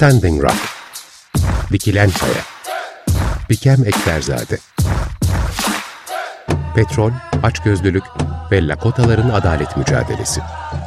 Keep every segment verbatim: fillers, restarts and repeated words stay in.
Standing Rock, Dikilen Kaya, Bikem Ekberzade, Petrol, Açgözlülük ve Lakotaların Adalet Mücadelesi.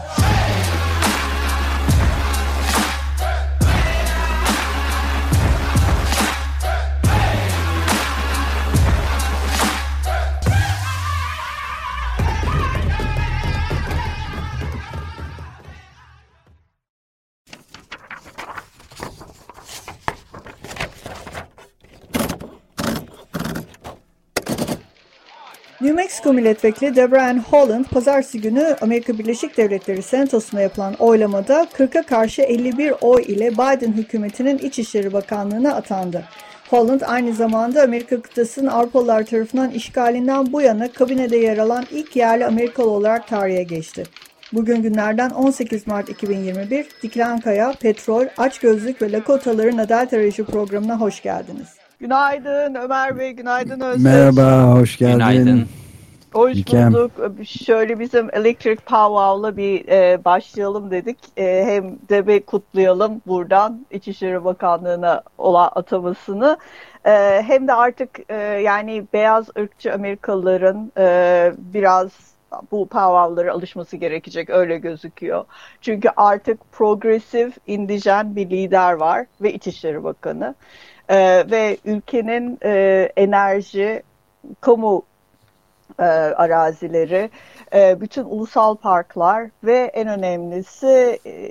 New Mexico Milletvekili Deborah Ann Haaland, pazartesi günü Amerika Birleşik Devletleri Senatosu'nda yapılan oylamada kırka karşı elli bir oy ile Biden hükümetinin İçişleri Bakanlığı'na atandı. Haaland aynı zamanda Amerika kıtasının Avrupalılar tarafından işgalinden bu yana kabinede yer alan ilk yerli Amerikalı olarak tarihe geçti. Bugün günlerden on sekiz Mart iki bin yirmi bir, Dikilen Kaya, Petrol, Açgözlük ve Lakotaların Adalet Arayışı programına hoş geldiniz. Günaydın Ömer Bey, günaydın Özdeş. Merhaba, hoş geldin. Günaydın. Hoş Bikem. bulduk. Şöyle bizim Electric Powwow'la bir e, başlayalım dedik. E, hem de bir kutlayalım buradan İçişleri Bakanlığı'na olan atamasını. E, hem de artık e, yani beyaz ırkçı Amerikalıların e, biraz bu powwow'lara alışması gerekecek, öyle gözüküyor. Çünkü artık progresif, indijen bir lider var ve İçişleri Bakanı. Ee, ve ülkenin e, enerji, kamu e, arazileri, e, bütün ulusal parklar ve en önemlisi e,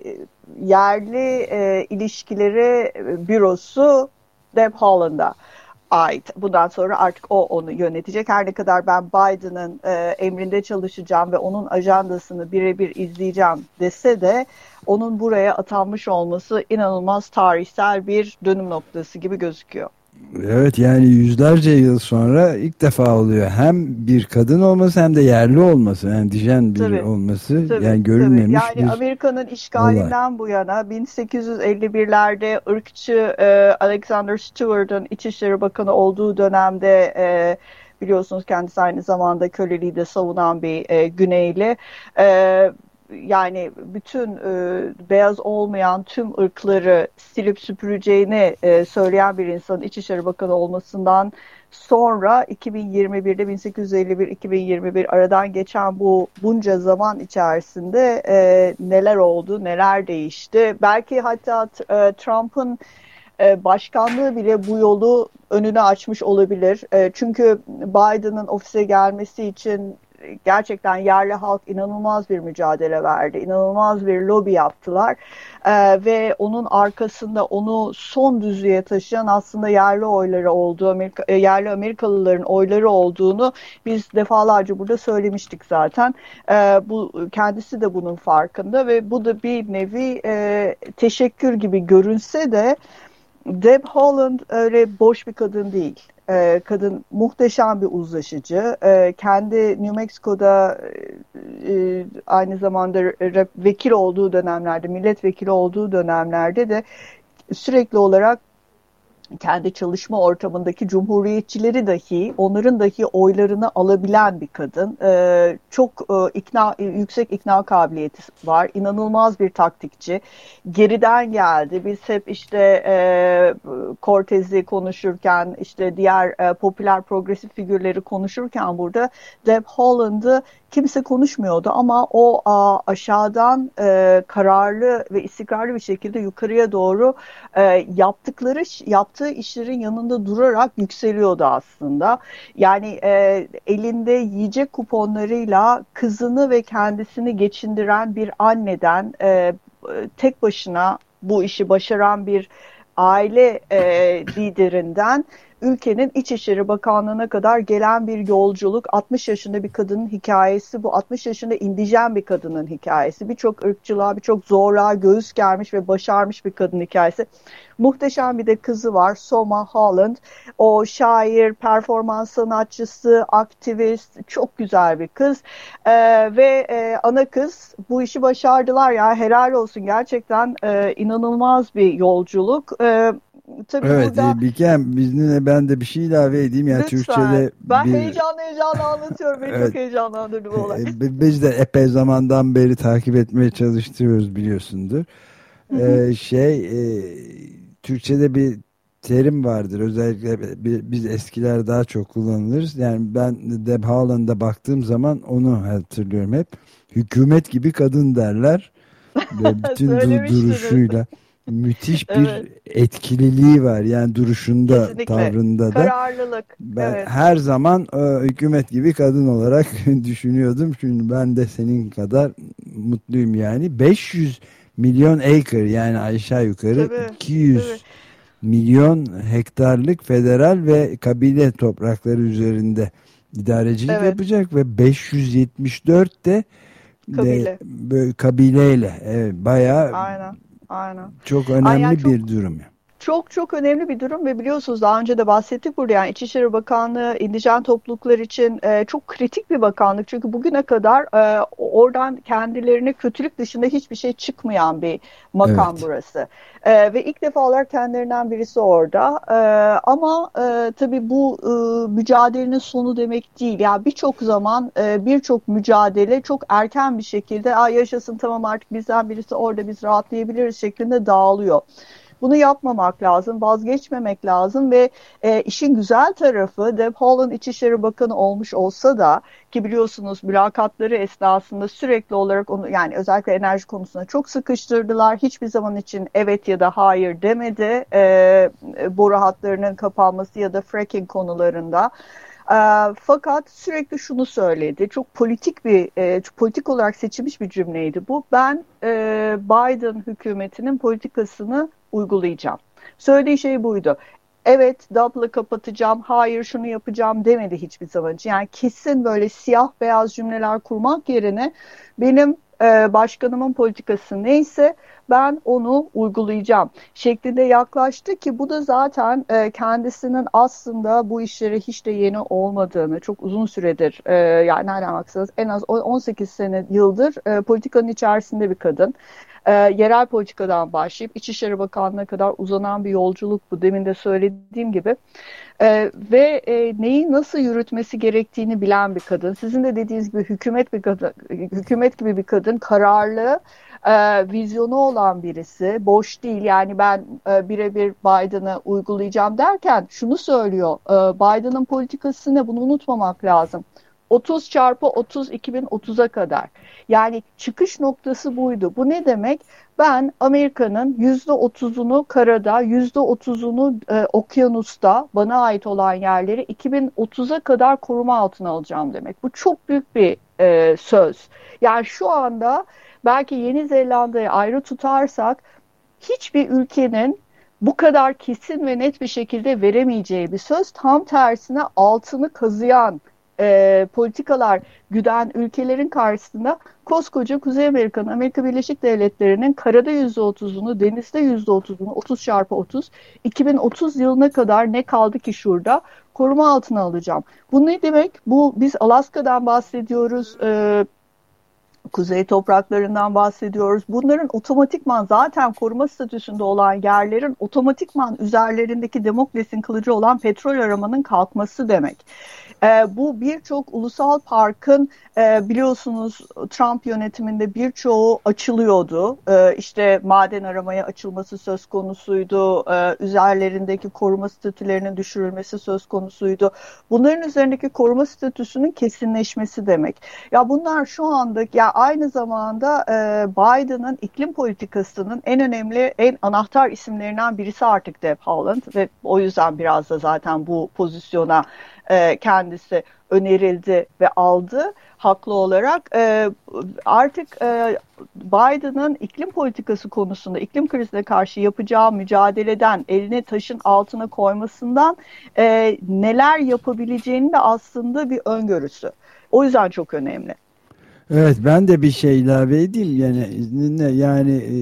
yerli e, ilişkileri bürosu Deb Haaland'a ait. Bundan sonra artık o onu yönetecek. Her ne kadar ben Biden'ın e, emrinde çalışacağım ve onun ajandasını birebir izleyeceğim dese de onun buraya atanmış olması inanılmaz tarihsel bir dönüm noktası gibi gözüküyor. Evet, yani yüzlerce yıl sonra ilk defa oluyor. Hem bir kadın olması hem de yerli olması, yani dijen biri tabii, olması tabii, yani görülmemiş tabii. Yani bir Amerika'nın işgalinden olay. Bu yana bin sekiz yüz elli birlerde ırkçı e, Alexander Stewart'ın İçişleri Bakanı olduğu dönemde e, biliyorsunuz kendisi aynı zamanda köleliği de savunan bir e, Güneyli. E, Yani bütün e, beyaz olmayan tüm ırkları silip süpüreceğini e, söyleyen bir insanın İçişleri Bakanı olmasından sonra iki bin yirmi birde bin sekiz yüz elli bir iki bin yirmi bir aradan geçen bu bunca zaman içerisinde e, neler oldu, neler değişti. Belki hatta e, Trump'ın e, başkanlığı bile bu yolu önünü açmış olabilir. E, çünkü Biden'ın ofise gelmesi için gerçekten yerli halk inanılmaz bir mücadele verdi. İnanılmaz bir lobi yaptılar. Ee, ve onun arkasında onu son düzlüğe taşıyan aslında yerli oyları olduğu, Amerika, yerli Amerikalıların oyları olduğunu biz defalarca burada söylemiştik zaten. Ee, bu kendisi de bunun farkında ve bu da bir nevi e, teşekkür gibi görünse de Deb Haaland öyle boş bir kadın değil. Ee, kadın muhteşem bir uzlaşıcı. Ee, kendi New Mexico'da e, aynı zamanda rep, vekil olduğu dönemlerde, milletvekili olduğu dönemlerde de sürekli olarak kendi çalışma ortamındaki cumhuriyetçileri dahi, onların dahi oylarını alabilen bir kadın. Ee, çok e, ikna, yüksek ikna kabiliyeti var. İnanılmaz bir taktikçi. Geriden geldi. Biz hep işte e, Cortez'i konuşurken, işte diğer e, popüler progresif figürleri konuşurken burada Deb Haaland'ı kimse konuşmuyordu ama o a, aşağıdan e, kararlı ve istikrarlı bir şekilde yukarıya doğru e, yaptıkları yaptığı işlerin yanında durarak yükseliyordu aslında. Yani e, elinde yiyecek kuponlarıyla kızını ve kendisini geçindiren bir anneden e, tek başına bu işi başaran bir aile e, liderinden ülkenin İçişleri Bakanlığı'na kadar gelen bir yolculuk. altmış yaşında bir kadının hikayesi bu. altmış yaşında indijen bir kadının hikayesi. Birçok ırkçılığa, birçok zorluğa göğüs germiş ve başarmış bir kadın hikayesi. Muhteşem bir de kızı var, Soma Haaland. O şair, performans sanatçısı, aktivist, çok güzel bir kız. Ee, ve e, ana kız bu işi başardılar ya, helal olsun, gerçekten e, inanılmaz bir yolculuk. Ee, Tabii evet, burada... Bikem, bizimle ben de bir şey ilave edeyim. Yani lütfen. Türkçe'de ben bir... heyecanlı heyecanlı anlatıyorum. Beni evet. Çok heyecanlandırdı bu olay. Biz de epey zamandan beri takip etmeye çalıştırıyoruz, biliyorsundur. e, şey e, Türkçe'de bir terim vardır. Özellikle biz eskiler daha çok kullanılırız. Yani ben Deb Haaland'a baktığım zaman onu hatırlıyorum hep. Hükümet gibi kadın derler. Ve bütün du duruşuyla müthiş bir evet. etkililiği var. Yani duruşunda, kesinlikle. Tavrında da. Kararlılık. Ben evet. her zaman e, hükümet gibi kadın olarak düşünüyordum. Çünkü ben de senin kadar mutluyum yani. beş yüz milyon acre, yani aşağı yukarı tabii, iki yüz tabii. milyon hektarlık federal ve kabile toprakları üzerinde idarecilik evet. yapacak ve beş yüz yetmiş dört de kabile. De, kabileyle evet, bayağı aynen, aynen. çok önemli aynen, bir çok, durum. Çok çok önemli bir durum ve biliyorsunuz daha önce de bahsettik burada, yani İçişleri Bakanlığı indijen topluluklar için e, çok kritik bir bakanlık. Çünkü bugüne kadar e, oradan kendilerine kötülük dışında hiçbir şey çıkmayan bir makam evet. burası. E, ve ilk defa olarak kendilerinden birisi orada. E, ama e, tabii bu e, mücadelenin sonu demek değil. Yani birçok zaman e, birçok mücadele çok erken bir şekilde "Aa, yaşasın, tamam, artık bizden birisi orada, biz rahatlayabiliriz" şeklinde dağılıyor. Bunu yapmamak lazım, vazgeçmemek lazım ve e, işin güzel tarafı, Deb Haaland İçişleri Bakanı olmuş olsa da, ki biliyorsunuz mülakatları esnasında sürekli olarak onu, yani özellikle enerji konusunda çok sıkıştırdılar. Hiçbir zaman için evet ya da hayır demedi e, boru hatlarının kapanması ya da fracking konularında. E, fakat sürekli şunu söyledi. Çok politik bir, e, çok politik olarak seçilmiş bir cümleydi bu. Ben e, Biden hükümetinin politikasını uygulayacağım. Söylediği şey buydu. Evet, Double'ı kapatacağım, hayır şunu yapacağım demedi hiçbir zaman. Yani kesin böyle siyah beyaz cümleler kurmak yerine benim e, başkanımın politikası neyse ben onu uygulayacağım şeklinde yaklaştı ki bu da zaten e, kendisinin aslında bu işlere hiç de yeni olmadığını, çok uzun süredir e, yani nereden baksanız en az on sekiz sene yıldır e, politikanın içerisinde bir kadın. E, yerel politikadan başlayıp İçişleri Bakanlığı'na kadar uzanan bir yolculuk bu, demin de söylediğim gibi. E, ve e, neyi nasıl yürütmesi gerektiğini bilen bir kadın. Sizin de dediğiniz gibi hükümet bir kadın, hükümet gibi bir kadın, kararlı, e, vizyonu olan birisi, boş değil. Yani ben e, birebir Biden'ı uygulayacağım derken şunu söylüyor. E, Biden'ın politikası ne? Bunu unutmamak lazım. otuz çarpı otuz iki bin otuza kadar. Yani çıkış noktası buydu. Bu ne demek? Ben Amerika'nın yüzde otuzunu karada, yüzde otuzunu e, okyanusta, bana ait olan yerleri iki bin otuza kadar koruma altına alacağım demek. Bu çok büyük bir e, söz. Yani şu anda belki Yeni Zelanda'yı ayrı tutarsak hiçbir ülkenin bu kadar kesin ve net bir şekilde veremeyeceği bir söz. Tam tersine altını kazıyan E, politikalar güden ülkelerin karşısında koskoca Kuzey Amerika'nın, Amerika Birleşik Devletleri'nin karada yüzde otuzunu, denizde yüzde otuzunu, otuz çarpı otuz, iki bin otuz yılına kadar ne kaldı ki şurada koruma altına alacağım. Bu ne demek? Bu, biz Alaska'dan bahsediyoruz, e, kuzey topraklarından bahsediyoruz. Bunların otomatikman zaten koruma statüsünde olan yerlerin otomatikman üzerlerindeki Damokles'in kılıcı olan petrol aramanın kalkması demek. E, bu birçok ulusal parkın e, biliyorsunuz Trump yönetiminde birçoğu açılıyordu. E, işte maden aramaya açılması söz konusuydu. E, üzerlerindeki koruma statülerinin düşürülmesi söz konusuydu. Bunların üzerindeki koruma statüsünün kesinleşmesi demek. Ya bunlar şu anda, ya aynı zamanda e, Biden'ın iklim politikasının en önemli, en anahtar isimlerinden birisi artık Deb Haaland ve o yüzden biraz da zaten bu pozisyona e, kendisi önerildi ve aldı haklı olarak. E, artık e, Biden'ın iklim politikası konusunda, iklim krizine karşı yapacağı mücadeleden, elini taşın altına koymasından e, neler yapabileceğini de aslında bir öngörüsü. O yüzden çok önemli. Evet, ben de bir şey ilave edeyim yani izninle, yani e,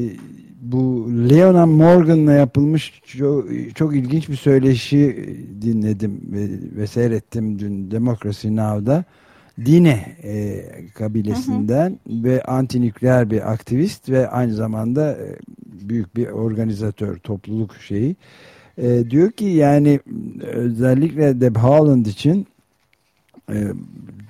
bu Leona Morgan'la yapılmış çok, çok ilginç bir söyleşi dinledim ve, ve seyrettim dün Democracy Now'da. Dine e, kabilesinden hı hı. ve antinükleer bir aktivist ve aynı zamanda e, büyük bir organizatör, topluluk şeyi. E, diyor ki yani özellikle Deb Haaland için e, çok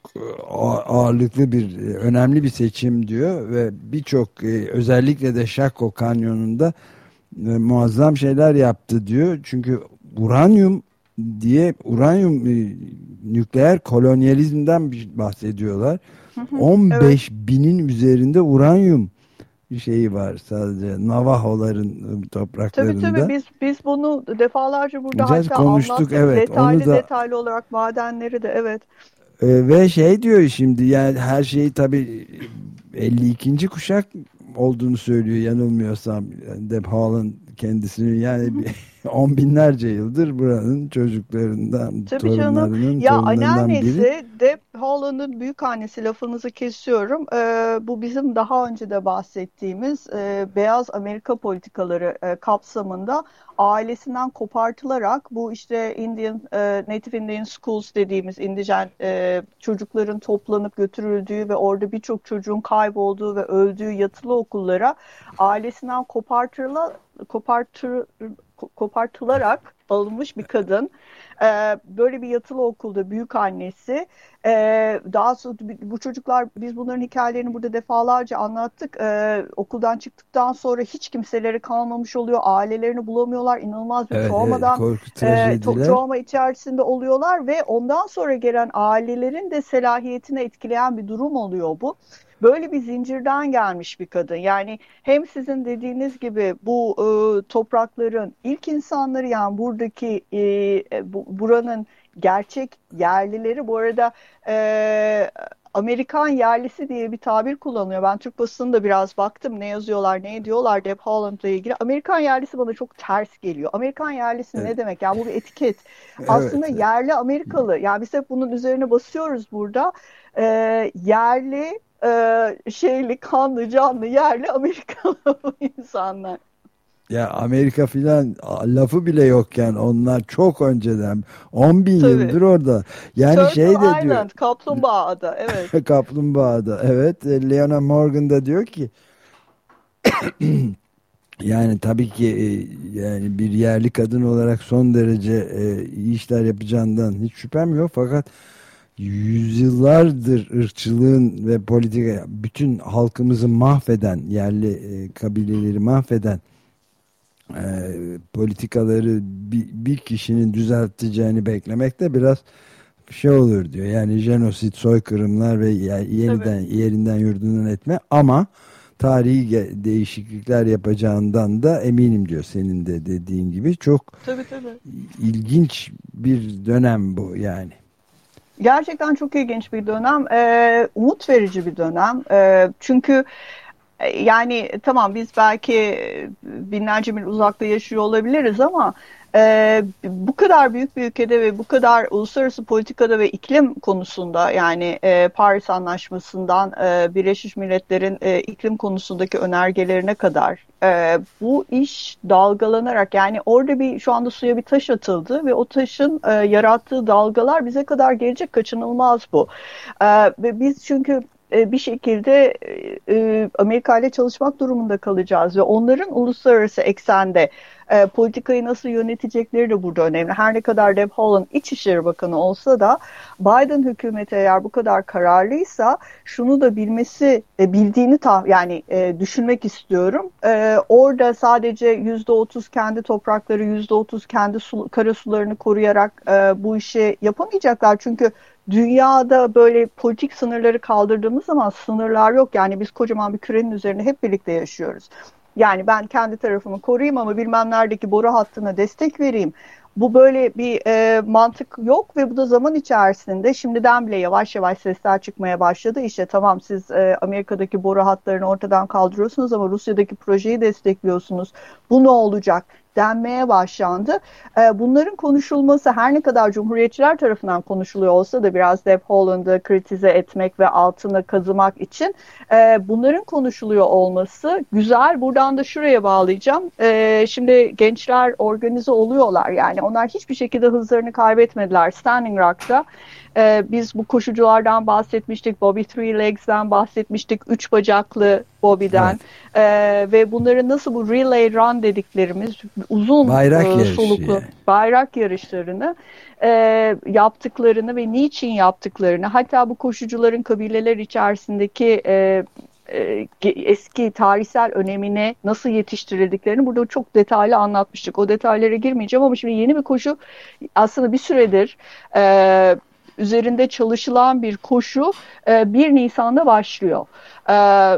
ağırlıklı bir, önemli bir seçim diyor ve birçok, özellikle de Chaco Kanyonu'nda muazzam şeyler yaptı diyor. Çünkü uranyum diye, uranyum nükleer kolonyalizmden bahsediyorlar. Hı hı, on beş evet. binin üzerinde uranyum şeyi var sadece Navajo'ların Tabii tabii topraklarında. biz biz bunu defalarca burada Biraz hatta konuştuk, anlattık, evet, onu detaylı da. detaylı olarak madenleri de, evet. Ee, ve şey diyor şimdi, yani her şeyi tabii elli ikinci kuşak olduğunu söylüyor yanılmıyorsam, yani Deb Haaland kendisinin, yani bir on binlerce yıldır buranın çocuklarından, Tabii canım. torunlarının Ya torunlarından biri. anneannesi Deb Haaland'ın büyük annesi, lafınızı kesiyorum. Ee, bu bizim daha önce de bahsettiğimiz e, beyaz Amerika politikaları e, kapsamında ailesinden kopartılarak bu işte Indian e, Native Indian Schools dediğimiz indijen e, çocukların toplanıp götürüldüğü ve orada birçok çocuğun kaybolduğu ve öldüğü yatılı okullara ailesinden kopartıla, kopartır, kopartılarak alınmış bir kadın. Ee, böyle bir yatılı okulda büyük annesi. Ee, daha sonra bu çocuklar, biz bunların hikayelerini burada defalarca anlattık. Ee, okuldan çıktıktan sonra hiç kimseleri kalmamış oluyor. Ailelerini bulamıyorlar. İnanılmaz bir Evet, evet, travmadan korku e, to- trajediler. travma içerisinde oluyorlar ve ondan sonra gelen ailelerin de selahiyetine etkileyen bir durum oluyor bu. Böyle bir zincirden gelmiş bir kadın. Yani hem sizin dediğiniz gibi bu e, toprakların ilk insanları, yani buradaki e, e, bu, buranın gerçek yerlileri, bu arada e, Amerikan yerlisi diye bir tabir kullanıyor. Ben Türk basınında biraz baktım ne yazıyorlar, ne ediyorlar Deb Haaland'la ilgili. Amerikan yerlisi bana çok ters geliyor. Amerikan yerlisi Evet, ne demek? Yani bu bir etiket. Aslında evet. yerli Amerikalı. Yani biz hep bunun üzerine basıyoruz burada. E, yerli e, şeyli, kanlı, canlı, yerli Amerikalı bu insanlar. Ya Amerika filan lafı bile yokken, onlar çok önceden, on bin Tabii. yıldır orada. Yani Turtle şey de diyor, Island, Kaplumbağa Ada. Evet. Kaplumbağa'da, evet, e, Leona Morgan da diyor ki, yani tabii ki, e, yani bir yerli kadın olarak son derece e, iyi işler yapacağından hiç şüphem yok, fakat yüzyıllardır ırkçılığın ve politika, bütün halkımızı mahveden, yerli e, kabileleri mahveden e, politikaları bir, bir kişinin düzelteceğini beklemek de biraz şey olur diyor. Yani jenosit, soykırımlar ve Tabii. yeniden yerinden yurdundan etme, ama tarihi değişiklikler yapacağından da eminim diyor, senin de dediğin gibi. Çok Tabii tabii. ilginç bir dönem bu yani. Gerçekten çok ilginç bir dönem. Ee, umut verici bir dönem. Ee, çünkü e, yani tamam, biz belki e, binlerce mil uzakta yaşıyor olabiliriz ama e, bu kadar büyük bir ülkede ve bu kadar uluslararası politikada ve iklim konusunda, yani e, Paris Anlaşması'ndan e, Birleşmiş Milletler'in e, iklim konusundaki önergelerine kadar e, bu iş dalgalanarak, yani orada bir, şu anda suya bir taş atıldı ve o taşın e, yarattığı dalgalar bize kadar gelecek, kaçınılmaz bu. E, ve biz çünkü e, bir şekilde e, Amerika ile çalışmak durumunda kalacağız ve onların uluslararası eksende e, politikayı nasıl yönetecekleri de burada önemli. Her ne kadar Deb Haaland İçişleri Bakanı olsa da Biden hükümeti eğer bu kadar kararlıysa şunu da bilmesi, e, bildiğini ta, yani e, düşünmek istiyorum. E, orada sadece yüzde otuz kendi toprakları, yüzde otuz kendi su, karasularını koruyarak e, bu işi yapamayacaklar. Çünkü dünyada böyle politik sınırları kaldırdığımız zaman sınırlar yok. Yani biz kocaman bir kürenin üzerinde hep birlikte yaşıyoruz. Yani ben kendi tarafımı koruyayım ama bilmem neredeki boru hattına destek vereyim. Bu böyle bir e, mantık yok ve bu da zaman içerisinde şimdiden bile yavaş yavaş sesler çıkmaya başladı. İşte tamam, siz e, Amerika'daki boru hatlarını ortadan kaldırıyorsunuz ama Rusya'daki projeyi destekliyorsunuz. Bu ne olacak denmeye başlandı. E, bunların konuşulması her ne kadar Cumhuriyetçiler tarafından konuşuluyor olsa da biraz Deb Haaland'ı kritize etmek ve altını kazımak için e, bunların konuşuluyor olması güzel. Buradan da şuraya bağlayacağım. E, şimdi gençler organize oluyorlar, yani onlar hiçbir şekilde hızlarını kaybetmediler. Standing Rock'ta e, biz bu koşuculardan bahsetmiştik. Bobby Three Legs'den bahsetmiştik. Üç bacaklı Bobby'den. Evet. E, ve bunların nasıl bu relay run dediklerimiz uzun bayrak e, yarışı soluklu yani. bayrak yarışlarını e, yaptıklarını ve niçin yaptıklarını, hatta bu koşucuların kabileler içerisindeki e, eski tarihsel önemine nasıl yetiştirildiklerini burada çok detaylı anlatmıştık. O detaylara girmeyeceğim ama şimdi yeni bir koşu, aslında bir süredir e, üzerinde çalışılan bir koşu e, bir Nisan'da başlıyor. E,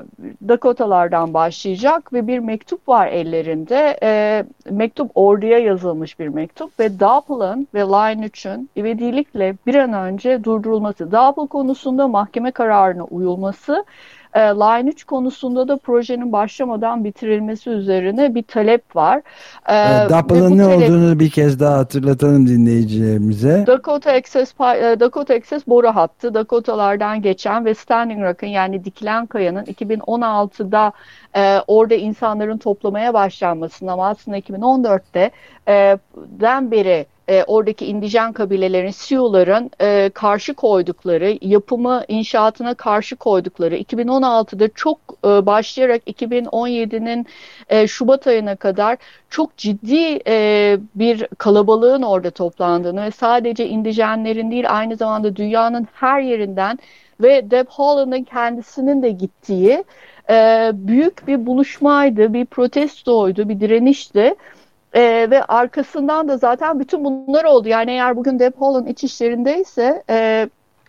Dakotalardan başlayacak ve bir mektup var ellerinde. E, mektup orduya yazılmış bir mektup ve Doppel'ın ve Line üçün ivedilikle bir an önce durdurulması, Doppel konusunda mahkeme kararına uyulması, E, Line üç konusunda da projenin başlamadan bitirilmesi üzerine bir talep var. E, evet, Doppel'ın ne talep, olduğunu bir kez daha hatırlatalım dinleyicilerimize. Dakota Access, Dakota Access boru hattı, Dakotalardan geçen ve Standing Rock'ın, yani dikilen kayanın iki bin on altıda e, orada insanların toplamaya başlanmasının, ama aslında iki bin on dörtte e, den beri E, oradaki indijen kabilelerin, Sioux'ların e, karşı koydukları, yapımı, inşaatına karşı koydukları, iki bin on altıda çok e, başlayarak iki bin on yedinin e, Şubat ayına kadar çok ciddi e, bir kalabalığın orada toplandığını ve sadece indijenlerin değil, aynı zamanda dünyanın her yerinden ve Deb Haaland'ın kendisinin de gittiği e, büyük bir buluşmaydı, bir protestoydu, bir direnişti. Ee, ve arkasından da zaten bütün bunlar oldu. Yani eğer bugün Deb Haaland iç işlerindeyse e,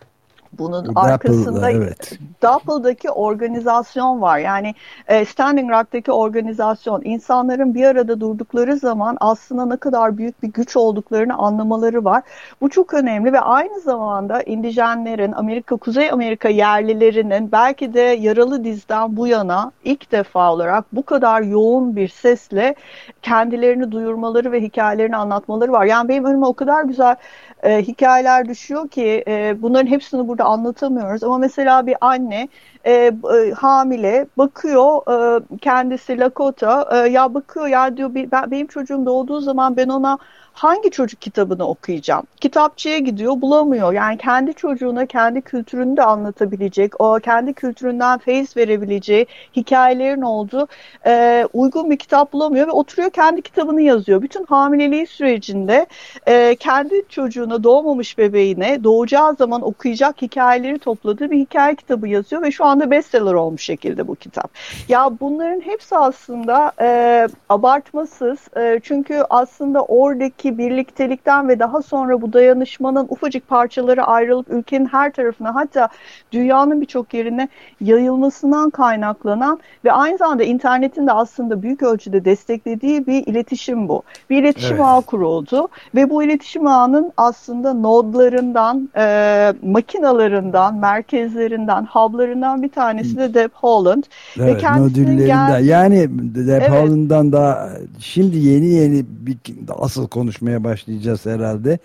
bunun Doppel'da, arkasında evet. Doppel'daki organizasyon var. Yani e, Standing Rock'taki organizasyon, insanların bir arada durdukları zaman aslında ne kadar büyük bir güç olduklarını anlamaları var. Bu çok önemli ve aynı zamanda indijenlerin, Amerika, Kuzey Amerika yerlilerinin belki de Yaralı Diz'den bu yana ilk defa olarak bu kadar yoğun bir sesle kendilerini duyurmaları ve hikayelerini anlatmaları var. Yani benim önüme o kadar güzel e, hikayeler düşüyor ki e, bunların hepsini burada anlatamıyoruz. Ama mesela bir anne e, e, hamile bakıyor, e, kendisi Lakota, e, ya bakıyor ya diyor, ben, benim çocuğum doğduğu zaman ben ona hangi çocuk kitabını okuyacağım? Kitapçıya gidiyor, bulamıyor. Yani kendi çocuğuna kendi kültürünü de anlatabilecek, o kendi kültüründen feyiz verebileceği hikayelerin olduğu e, uygun bir kitap bulamıyor ve oturuyor kendi kitabını yazıyor. Bütün hamileliği sürecinde e, kendi çocuğuna, doğmamış bebeğine doğacağı zaman okuyacak hikayeleri topladığı bir hikaye kitabı yazıyor ve şu anda bestseller olmuş şekilde bu kitap. Ya bunların hepsi aslında e, abartmasız, e, çünkü aslında oradaki birliktelikten ve daha sonra bu dayanışmanın ufacık parçaları ayrılıp ülkenin her tarafına, hatta dünyanın birçok yerine yayılmasından kaynaklanan ve aynı zamanda internetin de aslında büyük ölçüde desteklediği bir iletişim bu. Bir iletişim evet. ağı kuruldu ve bu iletişim ağının aslında nodlarından, e, makinalarından, merkezlerinden, hub'larından bir tanesi de Deb Haaland. Evet, ve kendisinin nodüllerinden. Yani Deb evet. Haaland'dan daha şimdi yeni yeni bir, asıl konuşmaya başlayacağız herhalde.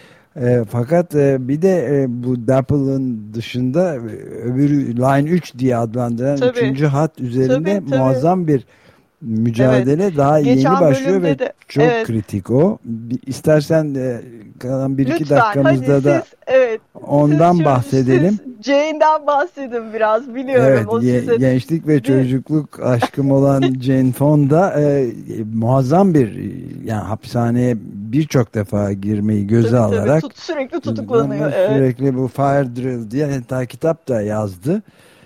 E, fakat e, bir de e, bu Doppel'ın dışında e, öbürü Line üç diye adlandıran tabii. üçüncü hat üzerinde tabii, tabii. muazzam bir mücadele evet. daha Geçen yeni başlıyor ve de, çok evet. kritik o. Bir, istersen de kalan bir Lütfen, iki dakikamızda hadi da siz, evet, ondan siz, bahsedelim. Siz Jane'den bahsedin biraz, biliyorum. Evet, o ye, size... gençlik ve çocukluk aşkım olan Jane Fonda e, muazzam bir, yani hapishaneye birçok defa girmeyi göze tabii, alarak tabii, tut, sürekli tutuklanıyor. Evet. Sürekli bu Fire Drill diye hatta kitap da yazdı.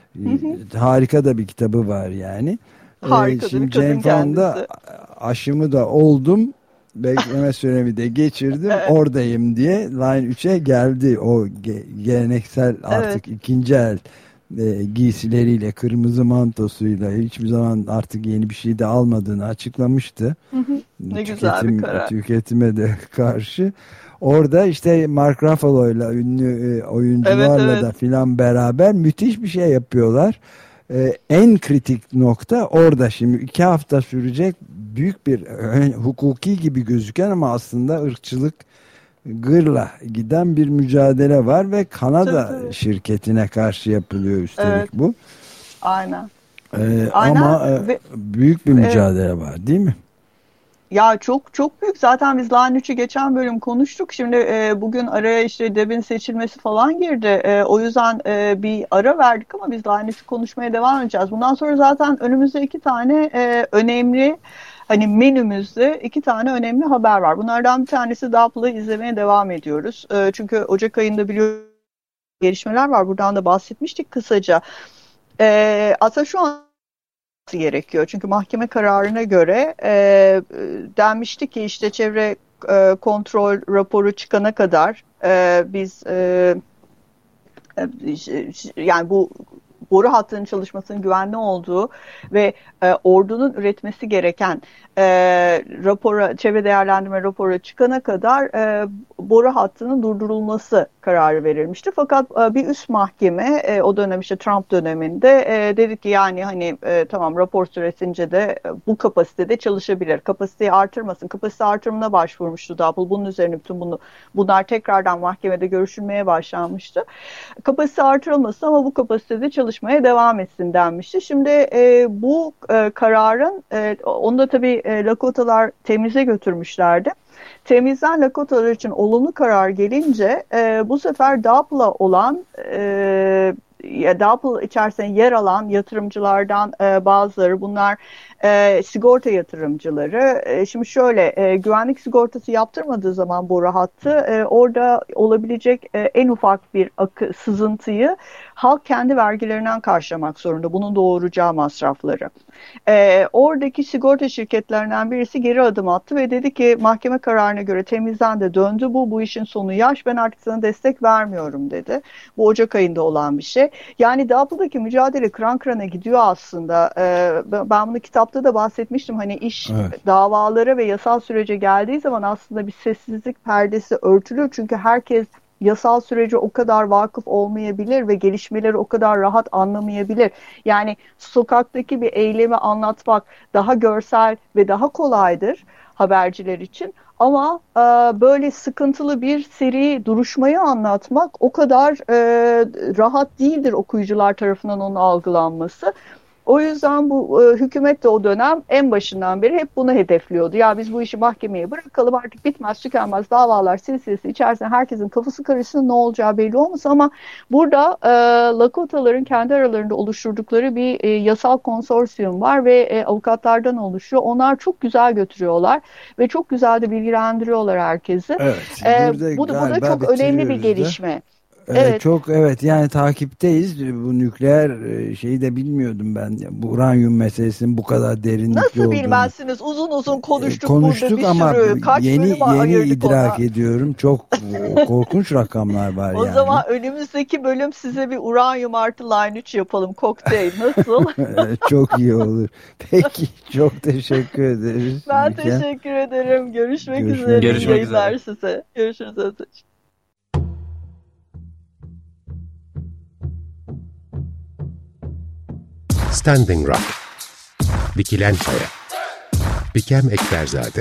Harika da bir kitabı var yani. Harika ee, şimdi Jane Fonda aşımı da oldum, bekleme süremi de geçirdim, evet. oradayım diye Line üçe geldi. O ge- geleneksel artık evet. ikinci el e, giysileriyle, kırmızı mantosuyla hiçbir zaman artık yeni bir şey de almadığını açıklamıştı. Hı hı. Ne Tüketim, güzel bir karar. Tüketime de karşı. Orada işte Mark Ruffalo'yla, ünlü e, oyuncularla evet, evet. da filan beraber müthiş bir şey yapıyorlar. Ee, en kritik nokta orada. Şimdi iki hafta sürecek büyük bir e, hukuki gibi gözüken ama aslında ırkçılık, gırla giden bir mücadele var ve Kanada tabii, tabii. şirketine karşı yapılıyor üstelik evet. bu. Aynen. Ee, Aynen. Ama e, ve, büyük bir mücadele evet. var değil mi? Ya çok çok büyük. Zaten biz Line üçü geçen bölüm konuştuk. Şimdi e, bugün araya işte Deb'in seçilmesi falan girdi. E, o yüzden e, bir ara verdik ama biz Line üçü konuşmaya devam edeceğiz. Bundan sonra zaten önümüzde iki tane e, önemli, hani menümüzde iki tane önemli haber var. Bunlardan bir tanesi Double'ı izlemeye devam ediyoruz. E, çünkü Ocak ayında biliyorsunuz gelişmeler var. Buradan da bahsetmiştik kısaca. E, aslında şu an gerekiyor. Çünkü mahkeme kararına göre e, denmişti ki işte çevre e, kontrol raporu çıkana kadar e, biz e, yani bu boru hattının çalışmasının güvenli olduğu ve e, ordunun üretmesi gereken e, rapora, çevre değerlendirme raporu çıkana kadar e, boru hattının durdurulması kararı verilmişti. Fakat e, bir üst mahkeme e, o dönem işte Trump döneminde e, dedi ki yani hani e, tamam rapor süresince de e, bu kapasitede çalışabilir. Kapasiteyi artırmasın. Kapasite artırımına başvurmuştu Double. Bunun üzerine bütün bunu bunlar tekrardan mahkemede görüşülmeye başlanmıştı. Kapasite artırılmasın ama bu kapasitede çalışmaya devam etsin denmişti. Şimdi e, bu e, kararın e, onu da tabii e, Lakotalar temize götürmüşlerdi. Temizden Lakotalar için olumlu karar gelince e, bu sefer D A P'la olan e, D A P içerisinde yer alan yatırımcılardan e, bazıları bunlar e, sigorta yatırımcıları. E, şimdi şöyle e, güvenlik sigortası yaptırmadığı zaman boru hattı e, orada olabilecek e, en ufak bir akı, sızıntıyı halk kendi vergilerinden karşılamak zorunda. Bunun doğuracağı masrafları. E, oradaki sigorta şirketlerinden birisi geri adım attı ve dedi ki mahkeme kararına göre temizden de döndü bu. Bu işin sonu yaş. Ben artık sana destek vermiyorum dedi. Bu Ocak ayında olan bir şey. Yani D A P'daki mücadele kıran kırana gidiyor aslında. E, ben bunu kitapta da bahsetmiştim. Hani iş evet. davalara ve yasal sürece geldiği zaman aslında bir sessizlik perdesi örtülür. Çünkü herkes yasal sürece o kadar vakıf olmayabilir ve gelişmeleri o kadar rahat anlamayabilir. Yani sokaktaki bir eylemi anlatmak daha görsel ve daha kolaydır haberciler için. Ama e, böyle sıkıntılı bir seri duruşmayı anlatmak o kadar e, rahat değildir okuyucular tarafından onun algılanması. O yüzden bu e, hükümet de o dönem en başından beri hep bunu hedefliyordu. Ya biz bu işi mahkemeye bırakalım artık bitmez tükenmez davalar silsilesi içerisinde herkesin kafası karışsın ne olacağı belli olmasın ama burada e, Lakotaların kendi aralarında oluşturdukları bir e, yasal konsorsiyum var ve e, avukatlardan oluşuyor. Onlar çok güzel götürüyorlar ve çok güzel de bilgilendiriyorlar herkesi. Evet, e, bu, da, bu da çok önemli bir gelişme. De. Evet. Çok evet yani takipteyiz. Bu nükleer şeyi de bilmiyordum ben. Bu uranyum meselesinin bu kadar derinlikli Nasıl olduğunu. Nasıl bilmezsiniz? Uzun uzun konuştuk, konuştuk burada bir ama sürü. Kaç yeni yeni idrak ona. ediyorum. Çok korkunç rakamlar var o yani. O zaman önümüzdeki bölüm size bir uranyum artı Line üç yapalım. Kokteyl nasıl? Çok iyi olur. Peki çok teşekkür ederiz. Ben Ülke. teşekkür ederim. Görüşmek, Görüşmek üzere. Görüşmek yayınlar üzere. Size. Görüşürüz. Standing Rock, Dikilen Kaya, Bikem Ekberzade,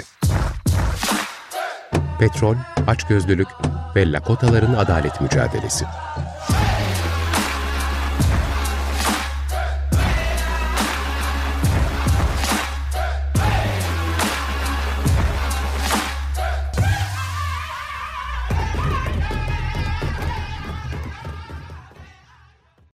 Petrol, Açgözlülük ve Lakotaların adalet mücadelesi.